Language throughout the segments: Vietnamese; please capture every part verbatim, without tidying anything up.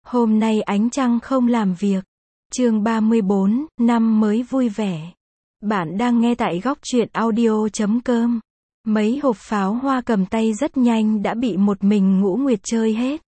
Hôm nay ánh trăng không làm việc. Chương ba mươi bốn, năm mới vui vẻ. Bạn đang nghe tại góc truyện audio chấm com. Mấy hộp pháo hoa cầm tay rất nhanh đã bị một mình Ngũ Nguyệt chơi hết.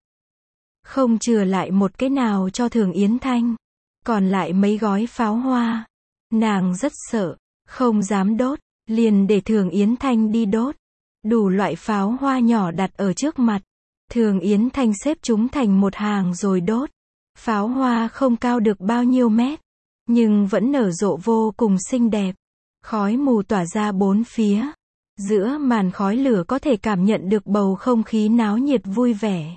Không chừa lại một cái nào cho Thường Yến Thanh. Còn lại mấy gói pháo hoa. Nàng rất sợ, không dám đốt, liền để Thường Yến Thanh đi đốt. Đủ loại pháo hoa nhỏ đặt ở trước mặt. Thường Yến Thanh xếp chúng thành một hàng rồi đốt. Pháo hoa không cao được bao nhiêu mét, nhưng vẫn nở rộ vô cùng xinh đẹp. Khói mù tỏa ra bốn phía. Giữa màn khói lửa có thể cảm nhận được bầu không khí náo nhiệt vui vẻ.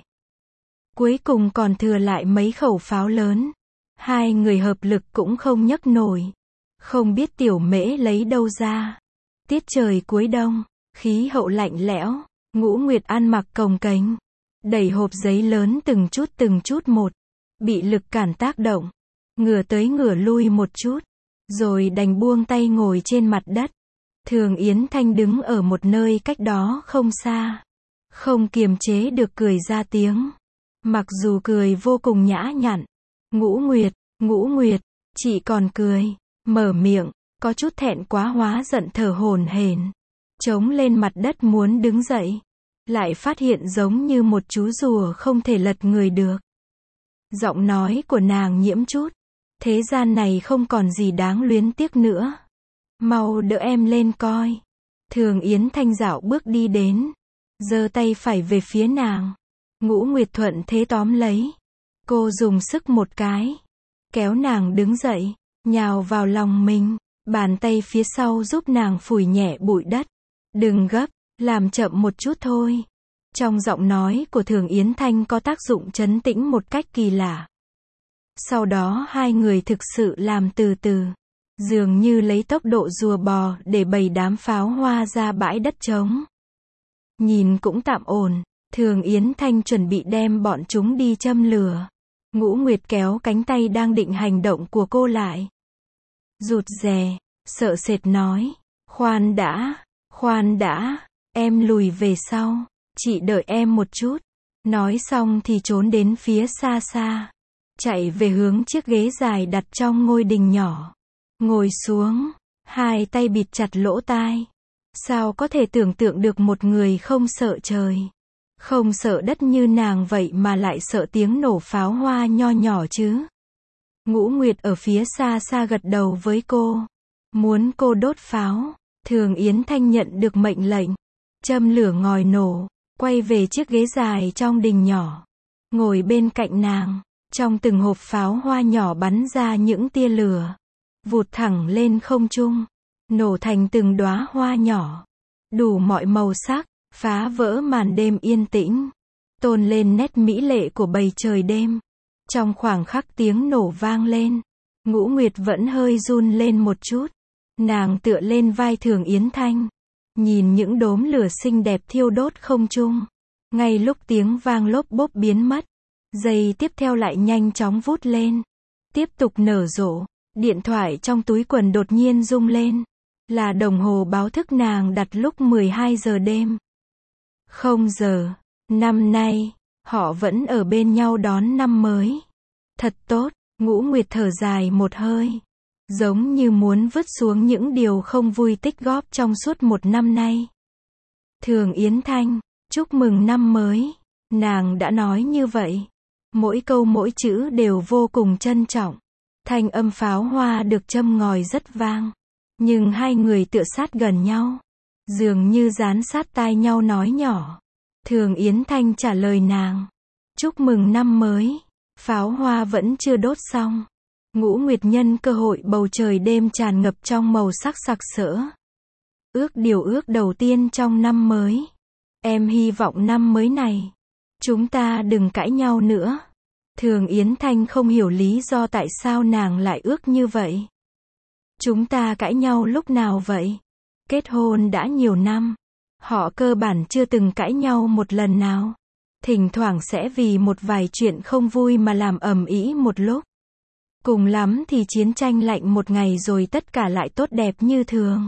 Cuối cùng còn thừa lại mấy khẩu pháo lớn. Hai người hợp lực cũng không nhấc nổi. Không biết Tiểu Mễ lấy đâu ra. Tiết trời cuối đông, khí hậu lạnh lẽo, Ngũ Nguyệt ăn mặc cồng kềnh, đẩy hộp giấy lớn từng chút từng chút một, bị lực cản tác động, ngửa tới ngửa lui một chút, rồi đành buông tay ngồi trên mặt đất. Thường Yến Thanh đứng ở một nơi cách đó không xa, không kiềm chế được cười ra tiếng. Mặc dù cười vô cùng nhã nhặn. Ngũ Nguyệt, Ngũ Nguyệt, chị còn cười, mở miệng, có chút thẹn quá hóa giận thở hổn hển, chống lên mặt đất muốn đứng dậy, lại phát hiện giống như một chú rùa không thể lật người được. Giọng nói của nàng nhiễm chút, thế gian này không còn gì đáng luyến tiếc nữa. Mau đỡ em lên coi. Thường Yến Thanh dạo bước đi đến, giơ tay phải về phía nàng. Ngũ Nguyệt thuận thế tóm lấy. Cô dùng sức một cái, kéo nàng đứng dậy, nhào vào lòng mình, bàn tay phía sau giúp nàng phủi nhẹ bụi đất. Đừng gấp, làm chậm một chút thôi. Trong giọng nói của Thường Yến Thanh có tác dụng trấn tĩnh một cách kỳ lạ. Sau đó hai người thực sự làm từ từ, dường như lấy tốc độ rùa bò để bầy đám pháo hoa ra bãi đất trống. Nhìn cũng tạm ổn. Thường Yến Thanh chuẩn bị đem bọn chúng đi châm lửa. Ngũ Nguyệt kéo cánh tay đang định hành động của cô lại. Rụt rè, sợ sệt nói. Khoan đã, khoan đã, em lùi về sau. Chị đợi em một chút. Nói xong thì trốn đến phía xa xa. Chạy về hướng chiếc ghế dài đặt trong ngôi đình nhỏ. Ngồi xuống, hai tay bịt chặt lỗ tai. Sao có thể tưởng tượng được một người không sợ trời, không sợ đất như nàng vậy mà lại sợ tiếng nổ pháo hoa nho nhỏ chứ. Ngũ Nguyệt ở phía xa xa gật đầu với cô. Muốn cô đốt pháo. Thường Yến Thanh nhận được mệnh lệnh. Châm lửa ngòi nổ. Quay về chiếc ghế dài trong đình nhỏ. Ngồi bên cạnh nàng. Trong từng hộp pháo hoa nhỏ bắn ra những tia lửa. Vụt thẳng lên không trung. Nổ thành từng đóa hoa nhỏ. Đủ mọi màu sắc. Phá vỡ màn đêm yên tĩnh, tôn lên nét mỹ lệ của bầu trời đêm. Trong khoảng khắc tiếng nổ vang lên, Ngũ Nguyệt vẫn hơi run lên một chút. Nàng tựa lên vai Thường Yến Thanh, nhìn những đốm lửa xinh đẹp thiêu đốt không trung. Ngay lúc tiếng vang lốp bốp biến mất, giây tiếp theo lại nhanh chóng vút lên, tiếp tục nở rộ. Điện thoại trong túi quần đột nhiên rung lên, là đồng hồ báo thức nàng đặt lúc mười hai giờ đêm. Không giờ, năm nay, họ vẫn ở bên nhau đón năm mới. Thật tốt. Ngũ Nguyệt thở dài một hơi, giống như muốn vứt xuống những điều không vui tích góp trong suốt một năm nay. Thường Yến Thanh, chúc mừng năm mới. Nàng đã nói như vậy. Mỗi câu mỗi chữ đều vô cùng trân trọng. Thanh âm pháo hoa được châm ngòi rất vang. Nhưng hai người tựa sát gần nhau, dường như dán sát tai nhau nói nhỏ. Thường Yến Thanh trả lời nàng. Chúc mừng năm mới. Pháo hoa vẫn chưa đốt xong. Ngũ Nguyệt nhân cơ hội bầu trời đêm tràn ngập trong màu sắc sặc sỡ. Ước điều ước đầu tiên trong năm mới. Em hy vọng năm mới này, chúng ta đừng cãi nhau nữa. Thường Yến Thanh không hiểu lý do tại sao nàng lại ước như vậy. Chúng ta cãi nhau lúc nào vậy? Kết hôn đã nhiều năm. Họ cơ bản chưa từng cãi nhau một lần nào. Thỉnh thoảng sẽ vì một vài chuyện không vui mà làm ầm ĩ một lúc. Cùng lắm thì chiến tranh lạnh một ngày rồi tất cả lại tốt đẹp như thường.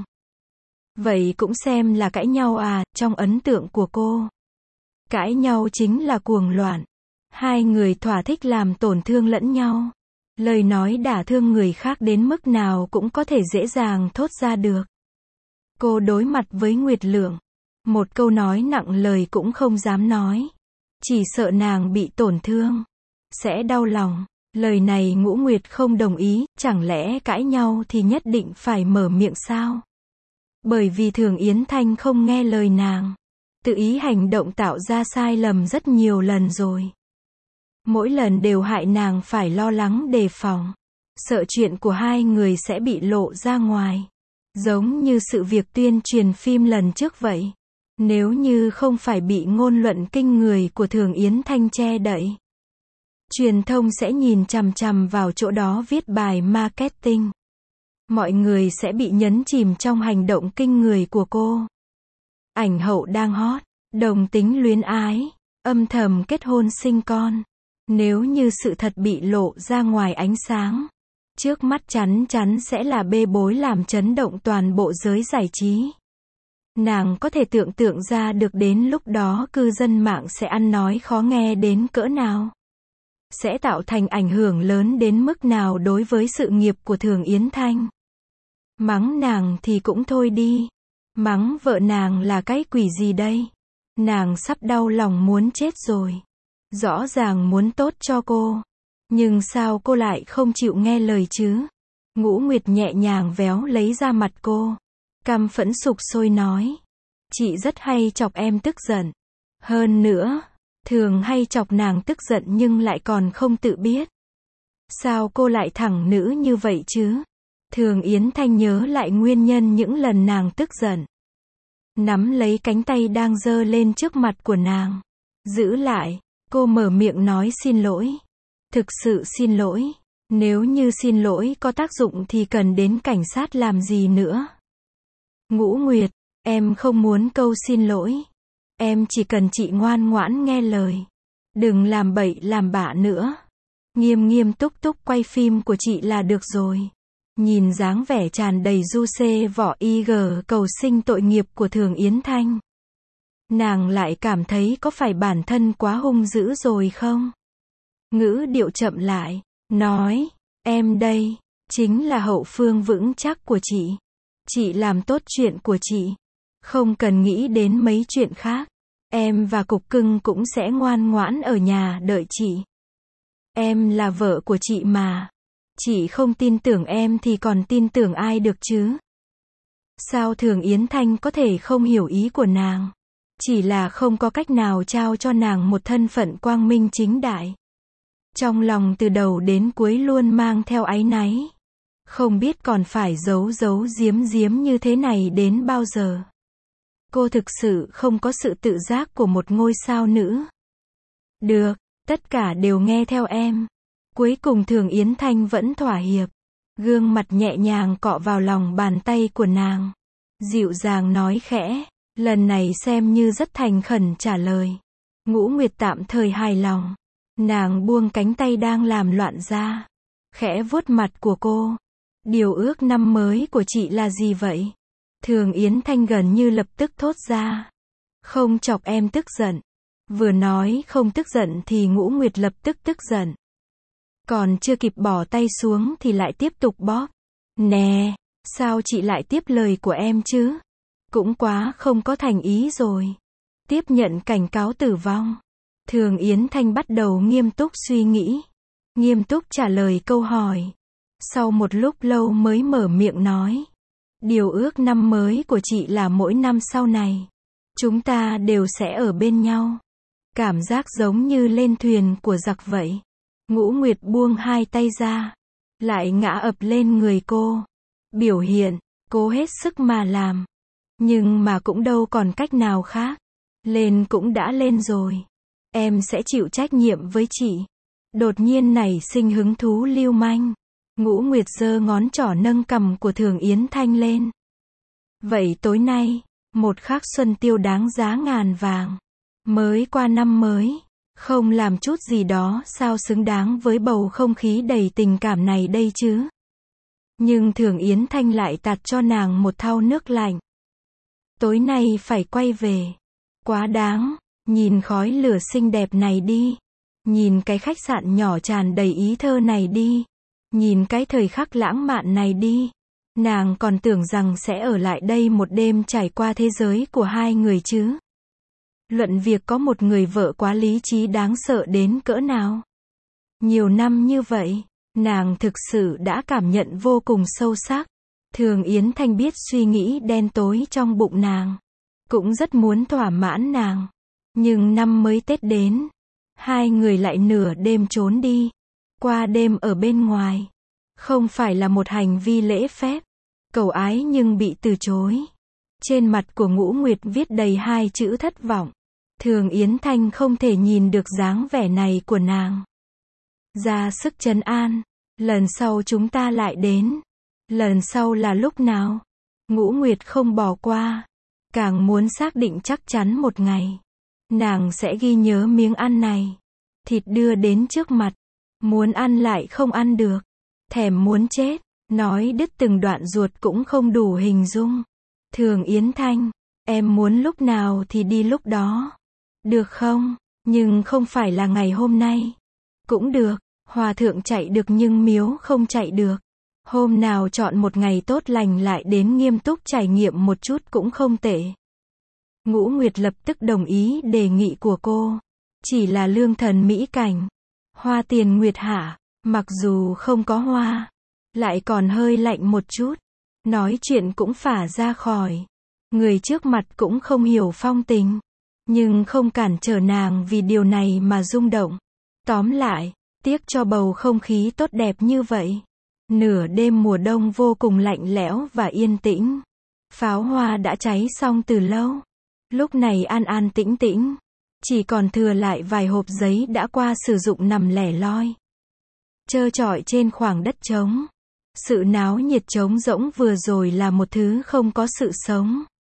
Vậy cũng xem là cãi nhau à, trong ấn tượng của cô. Cãi nhau chính là cuồng loạn. Hai người thỏa thích làm tổn thương lẫn nhau. Lời nói đả thương người khác đến mức nào cũng có thể dễ dàng thốt ra được. Cô đối mặt với Nguyệt Lượng. Một câu nói nặng lời cũng không dám nói. Chỉ sợ nàng bị tổn thương. Sẽ đau lòng. Lời này Ngũ Nguyệt không đồng ý, chẳng lẽ cãi nhau thì nhất định phải mở miệng sao? Bởi vì Thường Yến Thanh không nghe lời nàng. Tự ý hành động tạo ra sai lầm rất nhiều lần rồi. Mỗi lần đều hại nàng phải lo lắng đề phòng. Sợ chuyện của hai người sẽ bị lộ ra ngoài. Giống như sự việc tuyên truyền phim lần trước vậy. Nếu như không phải bị ngôn luận kinh người của Thường Yến Thanh che đậy, truyền thông sẽ nhìn chằm chằm vào chỗ đó viết bài marketing. Mọi người sẽ bị nhấn chìm trong hành động kinh người của cô. Ảnh hậu đang hot, đồng tính luyến ái, âm thầm kết hôn sinh con. Nếu như sự thật bị lộ ra ngoài ánh sáng, trước mắt chắn chắn sẽ là bê bối làm chấn động toàn bộ giới giải trí. Nàng có thể tưởng tượng ra được đến lúc đó cư dân mạng sẽ ăn nói khó nghe đến cỡ nào. Sẽ tạo thành ảnh hưởng lớn đến mức nào đối với sự nghiệp của Thường Yến Thanh. Mắng nàng thì cũng thôi đi. Mắng vợ nàng là cái quỷ gì đây? Nàng sắp đau lòng muốn chết rồi. Rõ ràng muốn tốt cho cô. Nhưng sao cô lại không chịu nghe lời chứ? Ngũ Nguyệt nhẹ nhàng véo lấy ra mặt cô. Căm phẫn sục sôi nói. Chị rất hay chọc em tức giận. Hơn nữa, thường hay chọc nàng tức giận nhưng lại còn không tự biết. Sao cô lại thẳng nữ như vậy chứ? Thường Yến Thanh nhớ lại nguyên nhân những lần nàng tức giận. Nắm lấy cánh tay đang giơ lên trước mặt của nàng. Giữ lại, cô mở miệng nói xin lỗi. Thực sự xin lỗi. Nếu như xin lỗi có tác dụng thì cần đến cảnh sát làm gì nữa? Ngũ Nguyệt, em không muốn câu xin lỗi. Em chỉ cần chị ngoan ngoãn nghe lời. Đừng làm bậy làm bạ nữa. Nghiêm nghiêm túc túc quay phim của chị là được rồi. Nhìn dáng vẻ tràn đầy du xê vỏ i giê cầu sinh tội nghiệp của Thường Yến Thanh. Nàng lại cảm thấy có phải bản thân quá hung dữ rồi không? Ngữ điệu chậm lại, nói, em đây, chính là hậu phương vững chắc của chị. Chị làm tốt chuyện của chị. Không cần nghĩ đến mấy chuyện khác. Em và Cục Cưng cũng sẽ ngoan ngoãn ở nhà đợi chị. Em là vợ của chị mà. Chị không tin tưởng em thì còn tin tưởng ai được chứ? Sao Thường Yến Thanh có thể không hiểu ý của nàng? Chỉ là không có cách nào trao cho nàng một thân phận quang minh chính đại. Trong lòng từ đầu đến cuối luôn mang theo áy náy. Không biết còn phải giấu giấu giếm giếm như thế này đến bao giờ. Cô thực sự không có sự tự giác của một ngôi sao nữ. Được, tất cả đều nghe theo em. Cuối cùng Thường Yến Thanh vẫn thỏa hiệp. Gương mặt nhẹ nhàng cọ vào lòng bàn tay của nàng. Dịu dàng nói khẽ. Lần này xem như rất thành khẩn trả lời. Ngũ Nguyệt tạm thời hài lòng. Nàng buông cánh tay đang làm loạn ra. Khẽ vuốt mặt của cô. Điều ước năm mới của chị là gì vậy? Thường Yến Thanh gần như lập tức thốt ra. Không chọc em tức giận. Vừa nói không tức giận thì Ngũ Nguyệt lập tức tức giận. Còn chưa kịp bỏ tay xuống thì lại tiếp tục bóp. Nè, sao chị lại tiếp lời của em chứ? Cũng quá không có thành ý rồi. Tiếp nhận cảnh cáo tử vong. Thường Yến Thanh bắt đầu nghiêm túc suy nghĩ. Nghiêm túc trả lời câu hỏi. Sau một lúc lâu mới mở miệng nói. Điều ước năm mới của chị là mỗi năm sau này. Chúng ta đều sẽ ở bên nhau. Cảm giác giống như lên thuyền của giặc vậy. Ngũ Nguyệt buông hai tay ra. Lại ngã ập lên người cô. Biểu hiện, cố hết sức mà làm. Nhưng mà cũng đâu còn cách nào khác. Lên cũng đã lên rồi. Em sẽ chịu trách nhiệm với chị. Đột nhiên nảy sinh hứng thú lưu manh. Ngũ Nguyệt giơ ngón trỏ nâng cằm của Thường Yến Thanh lên. Vậy tối nay, một khắc xuân tiêu đáng giá ngàn vàng. Mới qua năm mới, không làm chút gì đó sao xứng đáng với bầu không khí đầy tình cảm này đây chứ? Nhưng Thường Yến Thanh lại tạt cho nàng một thau nước lạnh. Tối nay phải quay về. Quá đáng, nhìn khói lửa xinh đẹp này đi. Nhìn cái khách sạn nhỏ tràn đầy ý thơ này đi. Nhìn cái thời khắc lãng mạn này đi. Nàng còn tưởng rằng sẽ ở lại đây một đêm trải qua thế giới của hai người chứ. Luận việc có một người vợ quá lý trí đáng sợ đến cỡ nào. Nhiều năm như vậy, nàng thực sự đã cảm nhận vô cùng sâu sắc. Thường Yến Thanh biết suy nghĩ đen tối trong bụng nàng. Cũng rất muốn thỏa mãn nàng. Nhưng năm mới Tết đến. Hai người lại nửa đêm trốn đi. Qua đêm ở bên ngoài. Không phải là một hành vi lễ phép. Cầu ái nhưng bị từ chối. Trên mặt của Ngũ Nguyệt viết đầy hai chữ thất vọng. Thường Yến Thanh không thể nhìn được dáng vẻ này của nàng. Ra sức trấn an. Lần sau chúng ta lại đến. Lần sau là lúc nào? Ngũ Nguyệt không bỏ qua. Càng muốn xác định chắc chắn một ngày. Nàng sẽ ghi nhớ miếng ăn này. Thịt đưa đến trước mặt. Muốn ăn lại không ăn được. Thèm muốn chết. Nói đứt từng đoạn ruột cũng không đủ hình dung. Thường Yến Thanh, em muốn lúc nào thì đi lúc đó. Được không? Nhưng không phải là ngày hôm nay. Cũng được. Hòa thượng chạy được nhưng miếu không chạy được. Hôm nào chọn một ngày tốt lành lại đến nghiêm túc trải nghiệm một chút cũng không tệ. Ngũ Nguyệt lập tức đồng ý đề nghị của cô. Chỉ là lương thần mỹ cảnh. Hoa tiền nguyệt hạ. Mặc dù không có hoa. Lại còn hơi lạnh một chút. Nói chuyện cũng phả ra khỏi. Người trước mặt cũng không hiểu phong tình. Nhưng không cản trở nàng vì điều này mà rung động. Tóm lại, tiếc cho bầu không khí tốt đẹp như vậy. Nửa đêm mùa đông vô cùng lạnh lẽo và yên tĩnh. Pháo hoa đã cháy xong từ lâu. Lúc này an an tĩnh tĩnh. Chỉ còn thừa lại vài hộp giấy đã qua sử dụng nằm lẻ loi. Trơ trọi trên khoảng đất trống. Sự náo nhiệt trống rỗng vừa rồi là một thứ không có sự sống.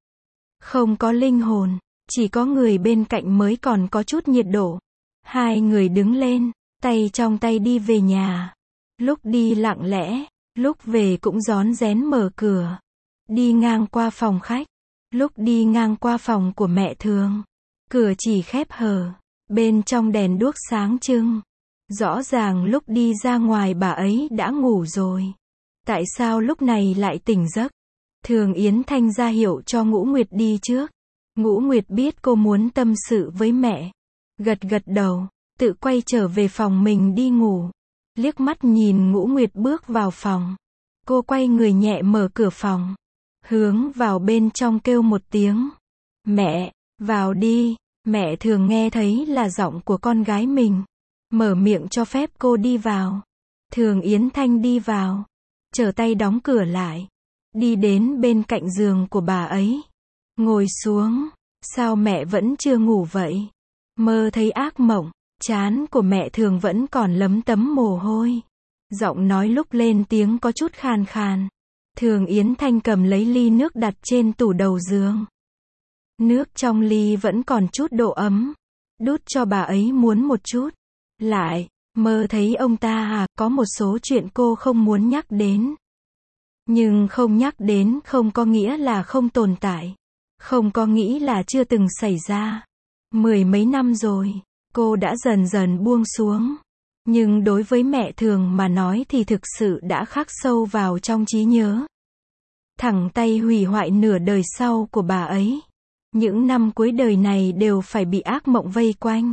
Không có linh hồn. Chỉ có người bên cạnh mới còn có chút nhiệt độ. Hai người đứng lên, tay trong tay đi về nhà. Lúc đi lặng lẽ, lúc về cũng rón rén mở cửa. Đi ngang qua phòng khách. Lúc đi ngang qua phòng của mẹ Thường. Cửa chỉ khép hờ. Bên trong đèn đuốc sáng trưng. Rõ ràng lúc đi ra ngoài bà ấy đã ngủ rồi. Tại sao lúc này lại tỉnh giấc? Thường Yến Thanh ra hiệu cho Ngũ Nguyệt đi trước. Ngũ Nguyệt biết cô muốn tâm sự với mẹ. Gật gật đầu, tự quay trở về phòng mình đi ngủ. Liếc mắt nhìn Ngũ Nguyệt bước vào phòng. Cô quay người nhẹ mở cửa phòng. Hướng vào bên trong kêu một tiếng. Mẹ, vào đi. Mẹ Thường nghe thấy là giọng của con gái mình. Mở miệng cho phép cô đi vào. Thường Yến Thanh đi vào. Trở tay đóng cửa lại. Đi đến bên cạnh giường của bà ấy. Ngồi xuống. Sao mẹ vẫn chưa ngủ vậy? Mơ thấy ác mộng. Trán của mẹ Thường vẫn còn lấm tấm mồ hôi. Giọng nói lúc lên tiếng có chút khàn khàn. Thường Yến Thanh cầm lấy ly nước đặt trên tủ đầu giường. Nước trong ly vẫn còn chút độ ấm. Đút cho bà ấy muốn một chút. Lại, mơ thấy ông ta à, có một số chuyện cô không muốn nhắc đến. Nhưng không nhắc đến không có nghĩa là không tồn tại. Không có nghĩ là chưa từng xảy ra. Mười mấy năm rồi, cô đã dần dần buông xuống. Nhưng đối với mẹ Thường mà nói thì thực sự đã khắc sâu vào trong trí nhớ. Thẳng tay hủy hoại nửa đời sau của bà ấy. Những năm cuối đời này đều phải bị ác mộng vây quanh.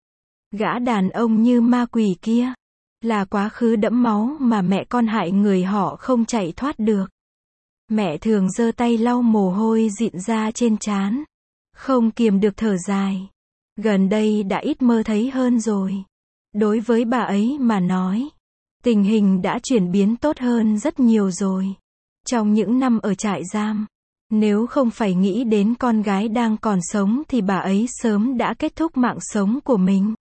Gã đàn ông như ma quỷ kia. Là quá khứ đẫm máu mà mẹ con hại người họ không chạy thoát được. Mẹ Thường giơ tay lau mồ hôi dịn ra trên trán. Không kiềm được thở dài. Gần đây đã ít mơ thấy hơn rồi. Đối với bà ấy mà nói, tình hình đã chuyển biến tốt hơn rất nhiều rồi. Trong những năm ở trại giam, nếu không phải nghĩ đến con gái đang còn sống thì bà ấy sớm đã kết thúc mạng sống của mình.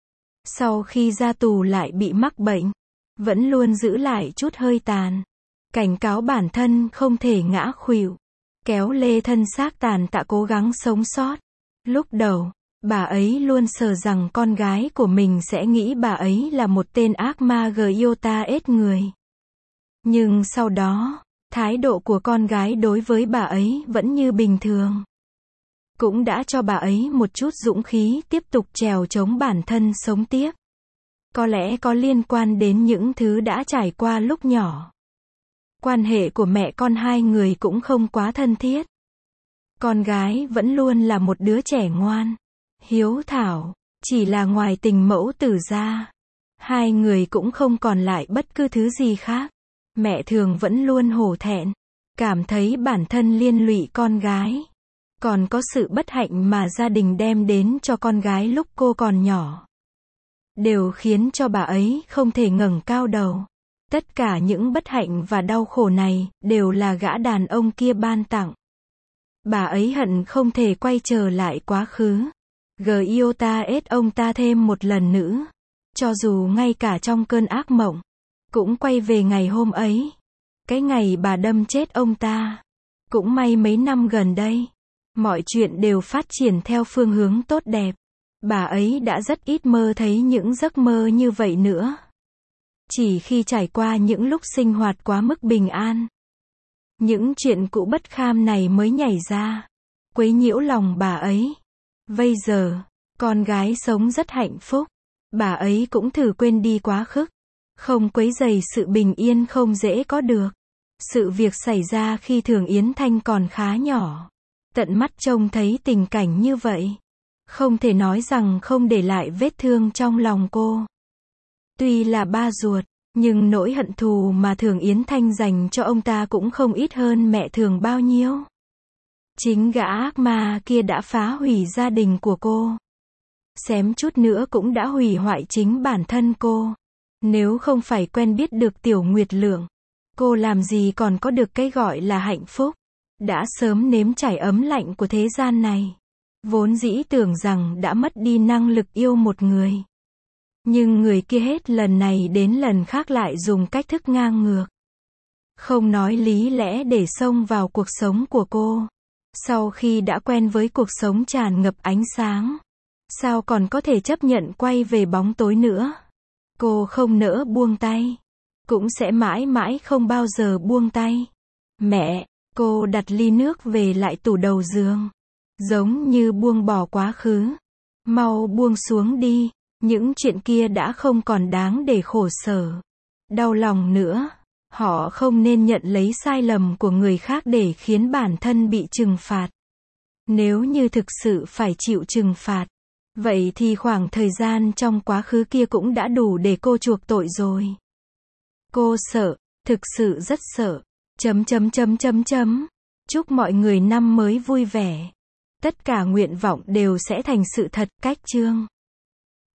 Sau khi ra tù lại bị mắc bệnh, vẫn luôn giữ lại chút hơi tàn. Cảnh cáo bản thân không thể ngã khuỵu. Kéo lê thân xác tàn tạ cố gắng sống sót. Lúc đầu, bà ấy luôn sợ rằng con gái của mình sẽ nghĩ bà ấy là một tên ác ma Giota ết người. Nhưng sau đó, thái độ của con gái đối với bà ấy vẫn như bình thường. Cũng đã cho bà ấy một chút dũng khí tiếp tục trèo chống bản thân sống tiếp. Có lẽ có liên quan đến những thứ đã trải qua lúc nhỏ. Quan hệ của mẹ con hai người cũng không quá thân thiết. Con gái vẫn luôn là một đứa trẻ ngoan, hiếu thảo, chỉ là ngoài tình mẫu tử ra, hai người cũng không còn lại bất cứ thứ gì khác. Mẹ thường vẫn luôn hổ thẹn, cảm thấy bản thân liên lụy con gái. Còn có sự bất hạnh mà gia đình đem đến cho con gái lúc cô còn nhỏ, đều khiến cho bà ấy không thể ngẩng cao đầu. Tất cả những bất hạnh và đau khổ này, đều là gã đàn ông kia ban tặng. Bà ấy hận không thể quay trở lại quá khứ. Giota ết ông ta thêm một lần nữa. Cho dù ngay cả trong cơn ác mộng, cũng quay về ngày hôm ấy. Cái ngày bà đâm chết ông ta. Cũng may mấy năm gần đây, mọi chuyện đều phát triển theo phương hướng tốt đẹp. Bà ấy đã rất ít mơ thấy những giấc mơ như vậy nữa. Chỉ khi trải qua những lúc sinh hoạt quá mức bình an, những chuyện cũ bất kham này mới nhảy ra, quấy nhiễu lòng bà ấy. Bây giờ, con gái sống rất hạnh phúc. Bà ấy cũng thử quên đi quá khứ. Không quấy rầy sự bình yên không dễ có được. Sự việc xảy ra khi Thường Yến Thanh còn khá nhỏ. Tận mắt trông thấy tình cảnh như vậy, không thể nói rằng không để lại vết thương trong lòng cô. Tuy là ba ruột, nhưng nỗi hận thù mà Thường Yến Thanh dành cho ông ta cũng không ít hơn mẹ Thường bao nhiêu. Chính gã ác ma kia đã phá hủy gia đình của cô. Xém chút nữa cũng đã hủy hoại chính bản thân cô. Nếu không phải quen biết được Tiểu Nguyệt Lượng, cô làm gì còn có được cái gọi là hạnh phúc. Đã sớm nếm trải ấm lạnh của thế gian này. Vốn dĩ tưởng rằng đã mất đi năng lực yêu một người. Nhưng người kia hết lần này đến lần khác lại dùng cách thức ngang ngược, không nói lý lẽ để xông vào cuộc sống của cô. Sau khi đã quen với cuộc sống tràn ngập ánh sáng, sao còn có thể chấp nhận quay về bóng tối nữa. Cô không nỡ buông tay, cũng sẽ mãi mãi không bao giờ buông tay. Mẹ, cô đặt ly nước về lại tủ đầu giường, giống như buông bỏ quá khứ. Mau buông xuống đi. Những chuyện kia đã không còn đáng để khổ sở, đau lòng nữa. Họ không nên nhận lấy sai lầm của người khác để khiến bản thân bị trừng phạt. Nếu như thực sự phải chịu trừng phạt, vậy thì khoảng thời gian trong quá khứ kia cũng đã đủ để cô chuộc tội rồi. Cô sợ, thực sự rất sợ. Chấm chấm chấm chấm chấm. Chúc mọi người năm mới vui vẻ. Tất cả nguyện vọng đều sẽ thành sự thật. Cách chương